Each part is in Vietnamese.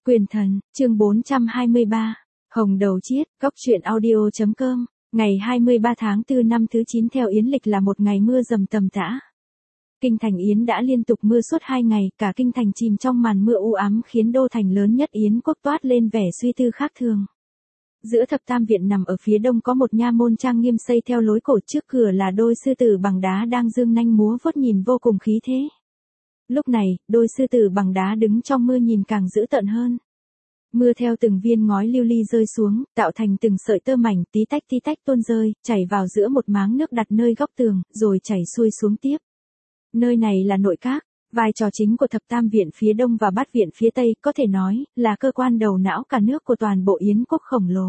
Quyền thần, chương 423, Hồng Đầu Chiết, Góc truyện audio.com, ngày 23 tháng 4 năm thứ 9 theo Yến lịch là một ngày mưa dầm tầm tã. Kinh thành Yến đã liên tục mưa suốt 2 ngày, cả kinh thành chìm trong màn mưa u ám khiến đô thành lớn nhất Yến quốc toát lên vẻ suy tư khác thường. Giữa thập tam viện nằm ở phía đông có một nha môn trang nghiêm xây theo lối cổ, trước cửa là đôi sư tử bằng đá đang dương nanh múa vuốt nhìn vô cùng khí thế. Lúc này, đôi sư tử bằng đá đứng trong mưa nhìn càng dữ tợn hơn. Mưa theo từng viên ngói lưu ly rơi xuống, tạo thành từng sợi tơ mảnh tí tách tuôn rơi, chảy vào giữa một máng nước đặt nơi góc tường, rồi chảy xuôi xuống tiếp. Nơi này là nội các, vai trò chính của thập tam viện phía đông và bát viện phía tây, có thể nói là cơ quan đầu não cả nước của toàn bộ Yến quốc khổng lồ.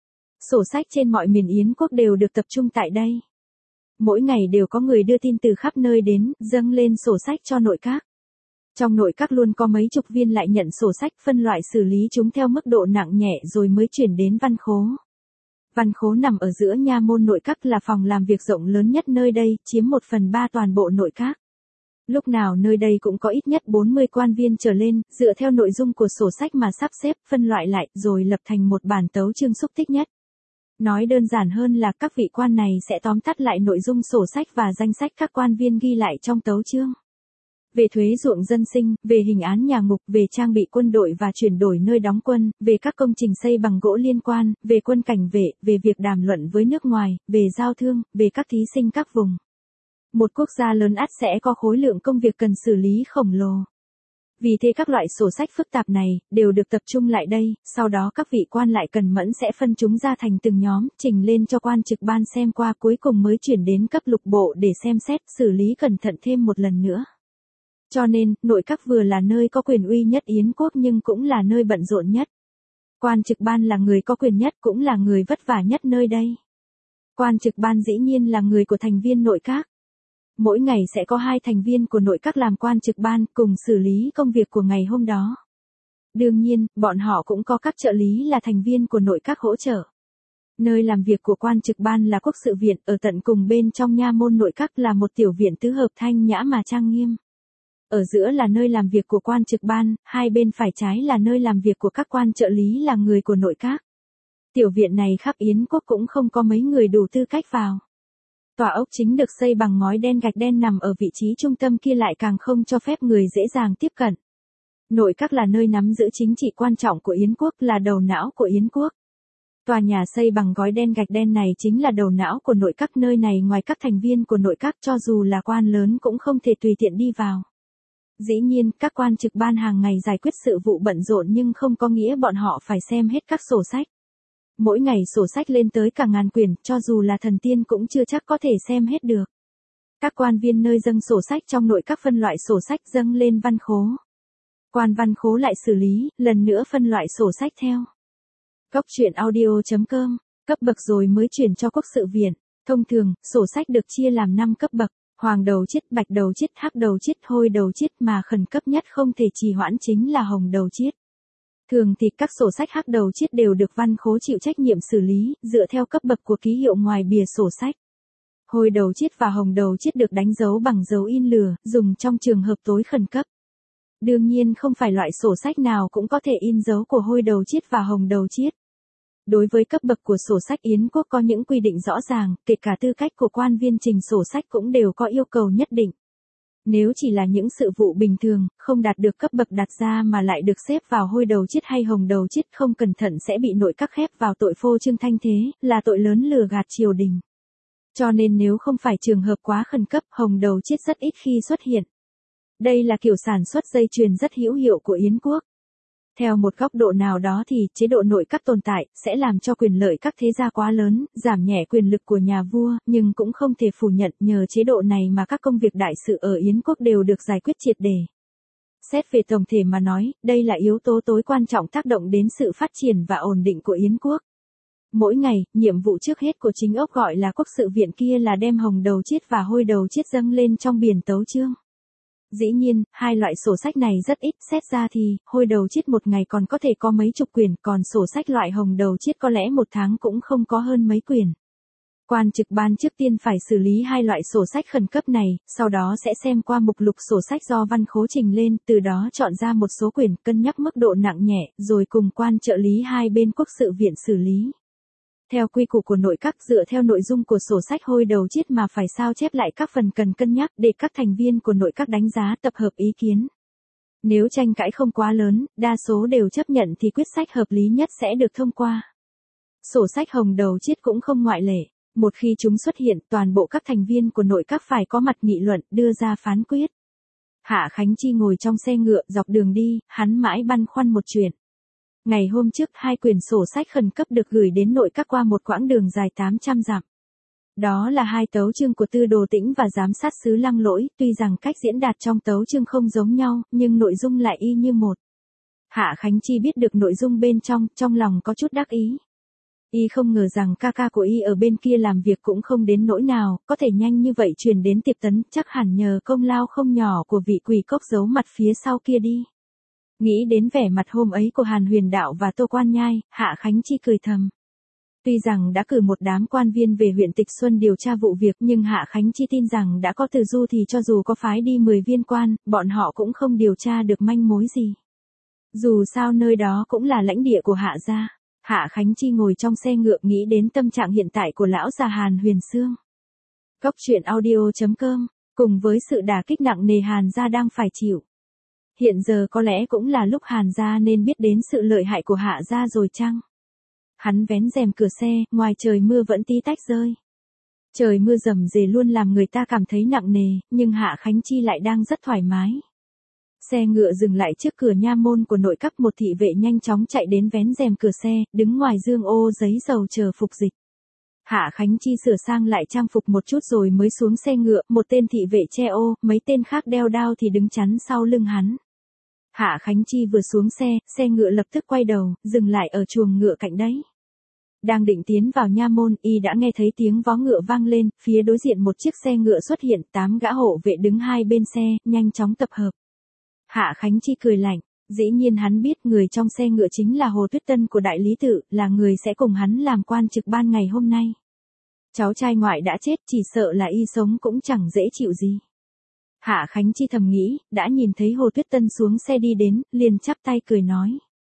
Sổ sách trên mọi miền Yến quốc đều được tập trung tại đây. Mỗi ngày đều có người đưa tin từ khắp nơi đến, dâng lên sổ sách cho nội các. Trong nội các luôn có mấy chục viên lại nhận sổ sách, phân loại xử lý chúng theo mức độ nặng nhẹ rồi mới chuyển đến văn khố. Văn khố nằm ở giữa nha môn nội các, là phòng làm việc rộng lớn nhất nơi đây, chiếm 1/3 toàn bộ nội các. Lúc nào nơi đây cũng có ít nhất 40 quan viên trở lên, dựa theo nội dung của sổ sách mà sắp xếp, phân loại lại, rồi lập thành một bản tấu chương xúc tích nhất. Nói đơn giản hơn là các vị quan này sẽ tóm tắt lại nội dung sổ sách và danh sách các quan viên ghi lại trong tấu chương. Về thuế ruộng dân sinh, về hình án nhà ngục, về trang bị quân đội và chuyển đổi nơi đóng quân, về các công trình xây bằng gỗ liên quan, về quân cảnh vệ, về việc đàm luận với nước ngoài, về giao thương, về các thí sinh các vùng. Một quốc gia lớn ắt sẽ có khối lượng công việc cần xử lý khổng lồ. Vì thế các loại sổ sách phức tạp này đều được tập trung lại đây, sau đó các vị quan lại cần mẫn sẽ phân chúng ra thành từng nhóm, trình lên cho quan trực ban xem qua, cuối cùng mới chuyển đến cấp lục bộ để xem xét, xử lý cẩn thận thêm một lần nữa. Cho nên, nội các vừa là nơi có quyền uy nhất Yến quốc nhưng cũng là nơi bận rộn nhất. Quan trực ban là người có quyền nhất, cũng là người vất vả nhất nơi đây. Quan trực ban dĩ nhiên là người của thành viên nội các. Mỗi ngày sẽ có 2 thành viên của nội các làm quan trực ban, cùng xử lý công việc của ngày hôm đó. Đương nhiên, bọn họ cũng có các trợ lý là thành viên của nội các hỗ trợ. Nơi làm việc của quan trực ban là quốc sự viện, ở tận cùng bên trong nha môn nội các là một tiểu viện tứ hợp thanh nhã mà trang nghiêm. Ở giữa là nơi làm việc của quan trực ban, hai bên phải trái là nơi làm việc của các quan trợ lý là người của nội các. Tiểu viện này khắp Yến quốc cũng không có mấy người đủ tư cách vào. Tòa ốc chính được xây bằng ngói đen gạch đen nằm ở vị trí trung tâm kia lại càng không cho phép người dễ dàng tiếp cận. Nội các là nơi nắm giữ chính trị quan trọng của Yến quốc, là đầu não của Yến quốc. Tòa nhà xây bằng ngói đen gạch đen này chính là đầu não của nội các, nơi này ngoài các thành viên của nội các cho dù là quan lớn cũng không thể tùy tiện đi vào. Dĩ nhiên, các quan trực ban hàng ngày giải quyết sự vụ bận rộn nhưng không có nghĩa bọn họ phải xem hết các sổ sách. Mỗi ngày sổ sách lên tới cả ngàn quyển, cho dù là thần tiên cũng chưa chắc có thể xem hết được. Các quan viên nơi dâng sổ sách trong nội các phân loại sổ sách dâng lên văn khố. Quan văn khố lại xử lý, lần nữa phân loại sổ sách theo. Góc truyện audio.com, cấp bậc rồi mới chuyển cho quốc sự viện. Thông thường, sổ sách được chia làm 5 cấp bậc. Hoàng đầu chiết, bạch đầu chiết, hắc đầu chiết, hôi đầu chiết, mà khẩn cấp nhất không thể trì hoãn chính là hồng đầu chiết. Thường thì các sổ sách hắc đầu chiết đều được văn khố chịu trách nhiệm xử lý, dựa theo cấp bậc của ký hiệu ngoài bìa sổ sách. Hôi đầu chiết và hồng đầu chiết được đánh dấu bằng dấu in lửa, dùng trong trường hợp tối khẩn cấp. Đương nhiên không phải loại sổ sách nào cũng có thể in dấu của hôi đầu chiết và hồng đầu chiết. Đối với cấp bậc của sổ sách Yến quốc có những quy định rõ ràng, kể cả tư cách của quan viên trình sổ sách cũng đều có yêu cầu nhất định. Nếu chỉ là những sự vụ bình thường, không đạt được cấp bậc đặt ra mà lại được xếp vào hôi đầu chiết hay hồng đầu chiết, không cẩn thận sẽ bị nội các khép vào tội phô trương thanh thế, là tội lớn lừa gạt triều đình. Cho nên nếu không phải trường hợp quá khẩn cấp, hồng đầu chiết rất ít khi xuất hiện. Đây là kiểu sản xuất dây chuyền rất hữu hiệu của Yến quốc. Theo một góc độ nào đó thì, chế độ nội các tồn tại, sẽ làm cho quyền lợi các thế gia quá lớn, giảm nhẹ quyền lực của nhà vua, nhưng cũng không thể phủ nhận nhờ chế độ này mà các công việc đại sự ở Yến quốc đều được giải quyết triệt để. Xét về tổng thể mà nói, đây là yếu tố tối quan trọng tác động đến sự phát triển và ổn định của Yến quốc. Mỗi ngày, nhiệm vụ trước hết của chính ốc gọi là quốc sự viện kia là đem hồng đầu chiết và hôi đầu chiết dâng lên trong biển tấu chương. Dĩ nhiên, hai loại sổ sách này rất ít, xét ra thì, hôi đầu chiết một ngày còn có thể có mấy chục quyển, còn sổ sách loại hồng đầu chiết có lẽ một tháng cũng không có hơn mấy quyển. Quan trực ban trước tiên phải xử lý hai loại sổ sách khẩn cấp này, sau đó sẽ xem qua mục lục sổ sách do Văn Khố trình lên, từ đó chọn ra một số quyển cân nhắc mức độ nặng nhẹ, rồi cùng quan trợ lý hai bên quốc sự viện xử lý. Theo quy củ của nội các dựa theo nội dung của sổ sách hồi đầu chiết mà phải sao chép lại các phần cần cân nhắc để các thành viên của nội các đánh giá tập hợp ý kiến. Nếu tranh cãi không quá lớn, đa số đều chấp nhận thì quyết sách hợp lý nhất sẽ được thông qua. Sổ sách hồng đầu chiết cũng không ngoại lệ. Một khi chúng xuất hiện, toàn bộ các thành viên của nội các phải có mặt nghị luận, đưa ra phán quyết. Hạ Khánh Chi ngồi trong xe ngựa dọc đường đi, hắn mãi băn khoăn một chuyện. Ngày hôm trước, hai quyển sổ sách khẩn cấp được gửi đến nội các qua một quãng đường dài 800 dặm. Đó là hai tấu chương của Tư Đồ Tĩnh và giám sát xứ Lăng Lỗi, tuy rằng cách diễn đạt trong tấu chương không giống nhau, nhưng nội dung lại y như một. Hạ Khánh Chi biết được nội dung bên trong lòng có chút đắc ý. Y không ngờ rằng ca ca của Y ở bên kia làm việc cũng không đến nỗi nào, có thể nhanh như vậy truyền đến Tiệp Tấn, chắc hẳn nhờ công lao không nhỏ của vị quỷ cốc giấu mặt phía sau kia đi. Nghĩ đến vẻ mặt hôm ấy của Hàn Huyền Đạo và Tô Quan Nhai, Hạ Khánh Chi cười thầm. Tuy rằng đã cử một đám quan viên về huyện Tịch Xuân điều tra vụ việc, nhưng Hạ Khánh Chi tin rằng đã có Từ Du thì cho dù có phái đi 10 viên quan, bọn họ cũng không điều tra được manh mối gì. Dù sao nơi đó cũng là lãnh địa của Hạ gia. Hạ Khánh Chi ngồi trong xe ngựa nghĩ đến tâm trạng hiện tại của lão già Hàn Huyền Xương. Cốc truyện audio.com, cùng với sự đả kích nặng nề Hàn gia đang phải chịu. Hiện giờ có lẽ cũng là lúc Hàn gia nên biết đến sự lợi hại của Hạ gia rồi chăng? Hắn vén rèm cửa xe, ngoài trời mưa vẫn tí tách rơi. Trời mưa rầm rề luôn làm người ta cảm thấy nặng nề, nhưng Hạ Khánh Chi lại đang rất thoải mái. Xe ngựa dừng lại trước cửa nha môn của nội các, một thị vệ nhanh chóng chạy đến vén rèm cửa xe, đứng ngoài dương ô giấy dầu chờ phục dịch. Hạ Khánh Chi sửa sang lại trang phục một chút rồi mới xuống xe ngựa, một tên thị vệ che ô, mấy tên khác đeo đao thì đứng chắn sau lưng hắn. Hạ Khánh Chi vừa xuống xe ngựa lập tức quay đầu, dừng lại ở chuồng ngựa cạnh đấy. Đang định tiến vào nha môn, y đã nghe thấy tiếng vó ngựa vang lên, phía đối diện một chiếc xe ngựa xuất hiện, 8 gã hộ vệ đứng hai bên xe, nhanh chóng tập hợp. Hạ Khánh Chi cười lạnh, dĩ nhiên hắn biết người trong xe ngựa chính là Hồ Tuyết Tân của Đại Lý Tự, là người sẽ cùng hắn làm quan trực ban ngày hôm nay. Cháu trai ngoại đã chết, chỉ sợ là y sống cũng chẳng dễ chịu gì. Hạ Khánh Chi thầm nghĩ, đã nhìn thấy Hồ Tuyết Tân xuống xe đi đến, liền chắp tay cười nói.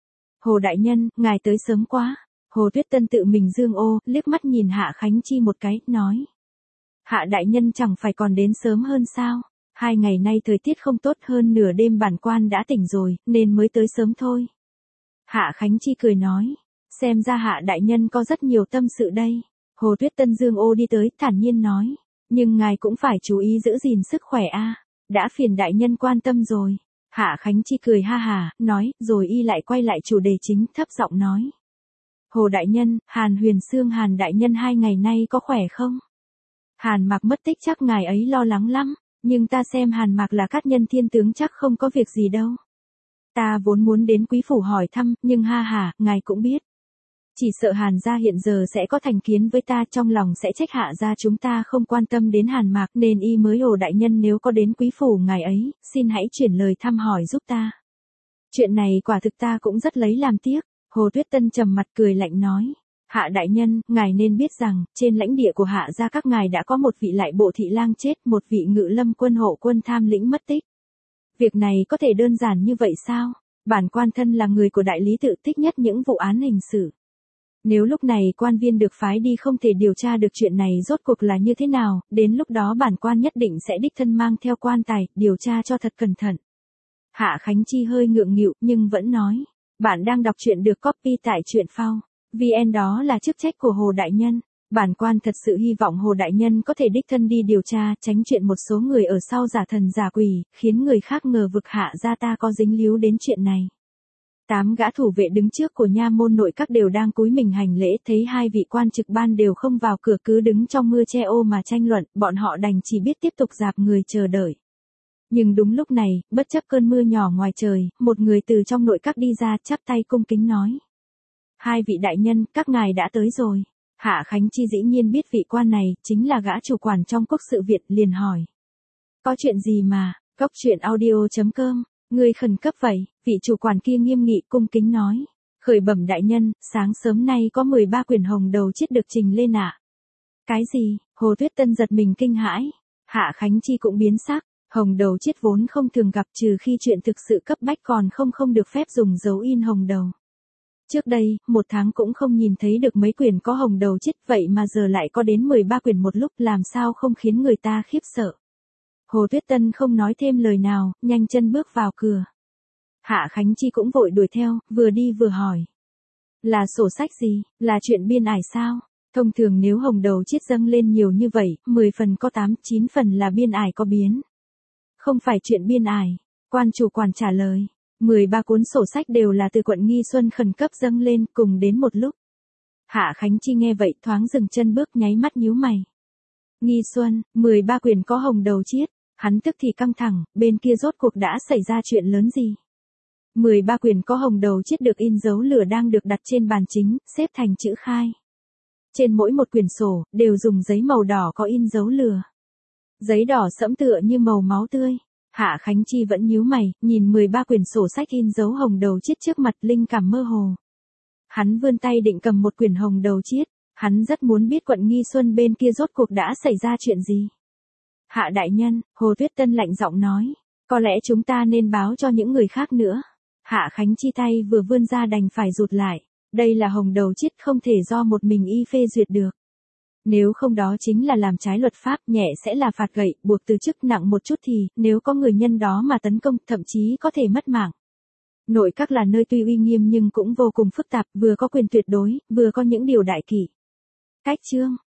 Hồ đại nhân, ngài tới sớm quá. Hồ Tuyết Tân tự mình dương ô, liếc mắt nhìn Hạ Khánh Chi một cái, nói. Hạ đại nhân chẳng phải còn đến sớm hơn sao? 2 ngày nay thời tiết không tốt, hơn nửa đêm bản quan đã tỉnh rồi, nên mới tới sớm thôi. Hạ Khánh Chi cười nói. Xem ra Hạ đại nhân có rất nhiều tâm sự đây. Hồ Tuyết Tân dương ô đi tới, thản nhiên nói. Nhưng ngài cũng phải chú ý giữ gìn sức khỏe a. Đã phiền đại nhân quan tâm rồi. Hạ Khánh Chi cười ha hà, nói, rồi y lại quay lại chủ đề chính, thấp giọng nói. Hồ đại nhân, Hàn Huyền Xương Hàn đại nhân 2 ngày nay có khỏe không? Hàn Mạc mất tích chắc ngài ấy lo lắng lắm, nhưng ta xem Hàn Mạc là cát nhân thiên tướng chắc không có việc gì đâu. Ta vốn muốn đến quý phủ hỏi thăm, nhưng ha hà, ngài cũng biết. Chỉ sợ Hàn gia hiện giờ sẽ có thành kiến với ta, trong lòng sẽ trách Hạ gia chúng ta không quan tâm đến Hàn Mạc, nên y mới Hồ đại nhân nếu có đến quý phủ ngài ấy, xin hãy chuyển lời thăm hỏi giúp ta. Chuyện này quả thực ta cũng rất lấy làm tiếc. Hồ Tuyết Tân trầm mặt cười lạnh nói. Hạ đại nhân, ngài nên biết rằng, trên lãnh địa của Hạ gia các ngài đã có một vị lại bộ thị lang chết, một vị ngự lâm quân hộ quân tham lĩnh mất tích. Việc này có thể đơn giản như vậy sao? Bản quan thân là người của Đại Lý Tự, thích nhất những vụ án hình sự. Nếu lúc này quan viên được phái đi không thể điều tra được chuyện này rốt cuộc là như thế nào, đến lúc đó bản quan nhất định sẽ đích thân mang theo quan tài, điều tra cho thật cẩn thận. Hạ Khánh Chi hơi ngượng nghịu, nhưng vẫn nói. Bạn đang đọc truyện được copy tại truyện phao. VN, đó là chức trách của Hồ đại nhân. Bản quan thật sự hy vọng Hồ đại nhân có thể đích thân đi điều tra, tránh chuyện một số người ở sau giả thần giả quỷ, khiến người khác ngờ vực Hạ gia ta có dính líu đến chuyện này. 8 gã thủ vệ đứng trước của nha môn nội các đều đang cúi mình hành lễ, thấy hai vị quan trực ban đều không vào cửa cứ đứng trong mưa che ô mà tranh luận, bọn họ đành chỉ biết tiếp tục dạp người chờ đợi. Nhưng đúng lúc này, bất chấp cơn mưa nhỏ ngoài trời, một người từ trong nội các đi ra, chắp tay cung kính nói. Hai vị đại nhân, các ngài đã tới rồi. Hạ Khánh Chi dĩ nhiên biết vị quan này, chính là gã chủ quản trong quốc sự viện, liền hỏi. Có chuyện gì mà, cốc truyện audio.com, người khẩn cấp vậy, vị chủ quản kia nghiêm nghị cung kính nói. Khởi bẩm đại nhân, sáng sớm nay có 13 quyển hồng đầu chiết được trình lên ạ. Cái gì? Hồ Tuyết Tân giật mình kinh hãi. Hạ Khánh Chi cũng biến sắc. Hồng đầu chiết vốn không thường gặp, trừ khi chuyện thực sự cấp bách còn không được phép dùng dấu in hồng đầu. Trước đây, 1 tháng cũng không nhìn thấy được mấy quyển có hồng đầu chiết, vậy mà giờ lại có đến 13 quyển một lúc, làm sao không khiến người ta khiếp sợ. Hồ Tuyết Tân không nói thêm lời nào, nhanh chân bước vào cửa. Hạ Khánh Chi cũng vội đuổi theo, vừa đi vừa hỏi. Là sổ sách gì, là chuyện biên ải sao? Thông thường nếu hồng đầu chiết dâng lên nhiều như vậy, 10 phần có 8, 9 phần là biên ải có biến. Không phải chuyện biên ải, quan chủ quản trả lời. 13 cuốn sổ sách đều là từ quận Nghi Xuân khẩn cấp dâng lên cùng đến một lúc. Hạ Khánh Chi nghe vậy thoáng dừng chân bước, nháy mắt nhíu mày. Nghi Xuân, 13 quyển có hồng đầu chiết, hắn tức thì căng thẳng, bên kia rốt cuộc đã xảy ra chuyện lớn gì? 13 quyển có hồng đầu chiết được in dấu lửa đang được đặt trên bàn chính, xếp thành chữ khai. Trên mỗi một quyển sổ, đều dùng giấy màu đỏ có in dấu lửa. Giấy đỏ sẫm tựa như màu máu tươi. Hạ Khánh Chi vẫn nhíu mày, nhìn 13 quyển sổ sách in dấu hồng đầu chiết trước mặt, linh cảm mơ hồ. Hắn vươn tay định cầm một quyển hồng đầu chiết, hắn rất muốn biết quận Nghi Xuân bên kia rốt cuộc đã xảy ra chuyện gì. Hạ đại nhân, Hồ Tuyết Tân lạnh giọng nói, có lẽ chúng ta nên báo cho những người khác nữa. Hạ Khánh Chi tay vừa vươn ra đành phải rụt lại, đây là hồng đầu chiết không thể do một mình y phê duyệt được. Nếu không đó chính là làm trái luật pháp, nhẹ sẽ là phạt gậy, buộc từ chức, nặng một chút thì, nếu có người nhân đó mà tấn công, thậm chí có thể mất mạng. Nội các là nơi tuy uy nghiêm nhưng cũng vô cùng phức tạp, vừa có quyền tuyệt đối, vừa có những điều đại kỷ. Cách chương,